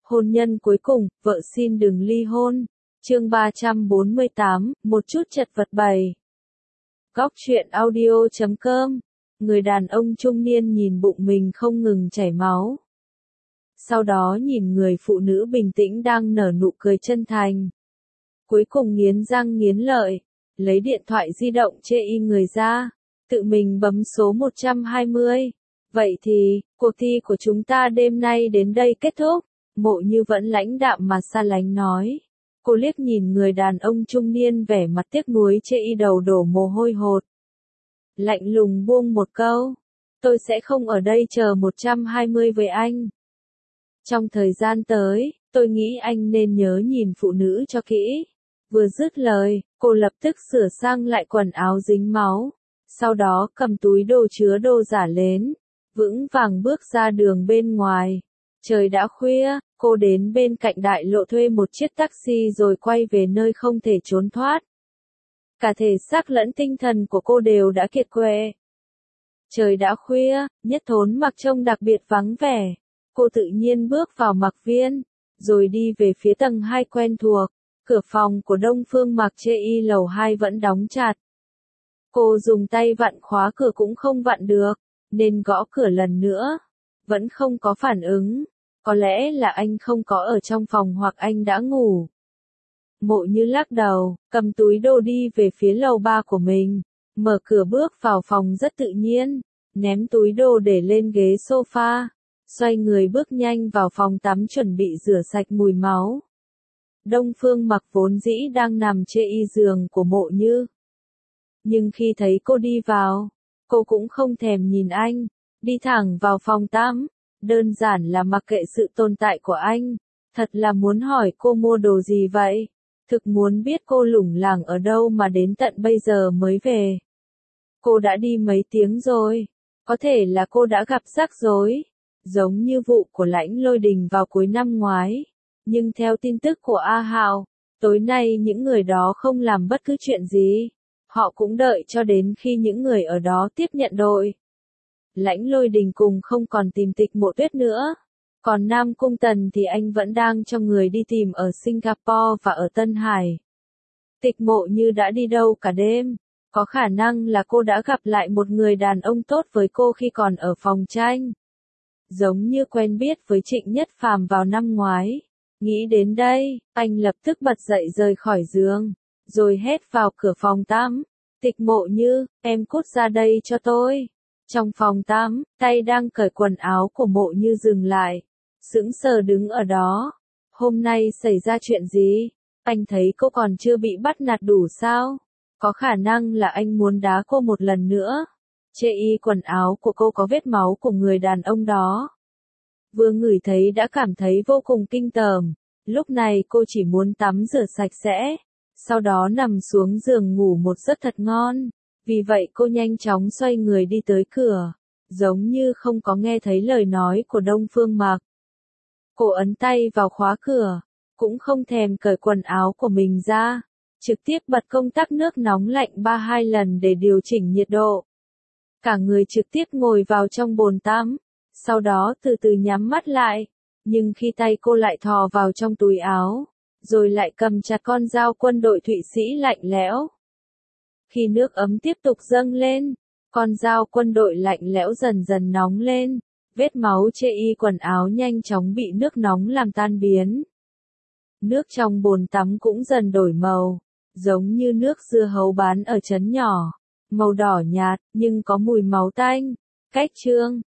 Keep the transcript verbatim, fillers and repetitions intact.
Hôn nhân cuối cùng, vợ xin đừng ly hôn. Chương ba trăm bốn mươi tám, một chút chật vật bày. Góc truyện audio chấm com. Người đàn ông trung niên nhìn bụng mình không ngừng chảy máu. Sau đó nhìn người phụ nữ bình tĩnh đang nở nụ cười chân thành. Cuối cùng nghiến răng nghiến lợi, lấy điện thoại di động chê y người ra, tự mình bấm số một trăm hai mươi. Vậy thì, cuộc thi của chúng ta đêm nay đến đây kết thúc. Mộ Như vẫn lãnh đạm mà xa lánh nói. Cô liếc nhìn người đàn ông trung niên vẻ mặt tiếc nuối chê y đầu đổ mồ hôi hột. Lạnh lùng buông một câu. Tôi sẽ không ở đây chờ một trăm hai mươi với anh. Trong thời gian tới, tôi nghĩ anh nên nhớ nhìn phụ nữ cho kỹ. Vừa dứt lời, cô lập tức sửa sang lại quần áo dính máu. Sau đó cầm túi đồ chứa đồ giả lên, vững vàng bước ra đường bên ngoài. Trời đã khuya, cô đến bên cạnh đại lộ thuê một chiếc taxi rồi quay về nơi không thể trốn thoát. Cả thể xác lẫn tinh thần của cô đều đã kiệt quệ. Trời đã khuya, Nhất Thốn mặc trông đặc biệt vắng vẻ. Cô tự nhiên bước vào mặc viên, rồi đi về phía tầng hai quen thuộc. Cửa phòng của Đông Phương Mặc Chê Y lầu hai vẫn đóng chặt. Cô dùng tay vặn khóa cửa cũng không vặn được, nên gõ cửa lần nữa. Vẫn không có phản ứng. Có lẽ là anh không có ở trong phòng hoặc anh đã ngủ. Mộ Như lắc đầu, cầm túi đồ đi về phía lầu ba của mình. Mở cửa bước vào phòng rất tự nhiên, ném túi đồ để lên ghế sofa. Xoay người bước nhanh vào phòng tắm chuẩn bị rửa sạch mùi máu. Đông Phương Mặc vốn dĩ đang nằm chê y giường của Mộ Như. Nhưng khi thấy cô đi vào, cô cũng không thèm nhìn anh, đi thẳng vào phòng tắm. Đơn giản là mặc kệ sự tồn tại của anh. Thật là muốn hỏi cô mua đồ gì vậy? Thực muốn biết cô lủng lẳng ở đâu mà đến tận bây giờ mới về. Cô đã đi mấy tiếng rồi. Có thể là cô đã gặp rắc rối. Giống như vụ của Lãnh Lôi Đình vào cuối năm ngoái. Nhưng theo tin tức của A Hạo, tối nay những người đó không làm bất cứ chuyện gì. Họ cũng đợi cho đến khi những người ở đó tiếp nhận đội. Lãnh Lôi Đình cùng không còn tìm Tịch Mộ Tuyết nữa. Còn Nam Cung Tần thì anh vẫn đang cho người đi tìm ở Singapore và ở Tân Hải. Tịch Mộ Như đã đi đâu cả đêm. Có khả năng là cô đã gặp lại một người đàn ông tốt với cô khi còn ở phòng tranh. Giống như quen biết với Trịnh Nhất Phàm vào năm ngoái. Nghĩ đến đây, anh lập tức bật dậy rời khỏi giường, rồi hét vào cửa phòng tắm. Tịch Mộ Như, em cút ra đây cho tôi. Trong phòng tắm, tay đang cởi quần áo của Mộ Như dừng lại. Sững sờ đứng ở đó. Hôm nay xảy ra chuyện gì? Anh thấy cô còn chưa bị bắt nạt đủ sao? Có khả năng là anh muốn đá cô một lần nữa. Chê y quần áo của cô có vết máu của người đàn ông đó. Vừa ngửi thấy đã cảm thấy vô cùng kinh tởm. Lúc này cô chỉ muốn tắm rửa sạch sẽ. Sau đó nằm xuống giường ngủ một giấc thật ngon. Vì vậy cô nhanh chóng xoay người đi tới cửa. Giống như không có nghe thấy lời nói của Đông Phương Mặc. Cô ấn tay vào khóa cửa. Cũng không thèm cởi quần áo của mình ra. Trực tiếp bật công tắc nước nóng lạnh ba hai lần để điều chỉnh nhiệt độ. Cả người trực tiếp ngồi vào trong bồn tắm. Sau đó từ từ nhắm mắt lại. Nhưng khi tay cô lại thò vào trong túi áo. Rồi lại cầm chặt con dao quân đội Thụy Sĩ lạnh lẽo. Khi nước ấm tiếp tục dâng lên. Con dao quân đội lạnh lẽo dần dần nóng lên. Vết máu chê y quần áo nhanh chóng bị nước nóng làm tan biến. Nước trong bồn tắm cũng dần đổi màu. Giống như nước dưa hấu bán ở trấn nhỏ. Màu đỏ nhạt, nhưng có mùi máu tanh. Cách chương,